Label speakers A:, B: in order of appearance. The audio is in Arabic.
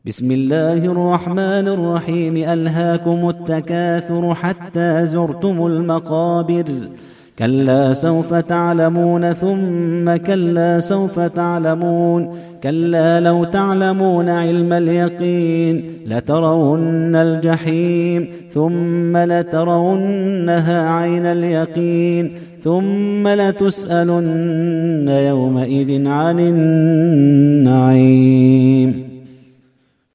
A: بسم الله الرحمن الرحيم. ألهاكم التكاثر حتى زرتم المقابر. كلا سوف تعلمون ثم كلا سوف تعلمون. كلا لو تعلمون علم اليقين لترون الجحيم ثم لترونها عين اليقين ثم لتسألن يومئذ عن النعيم.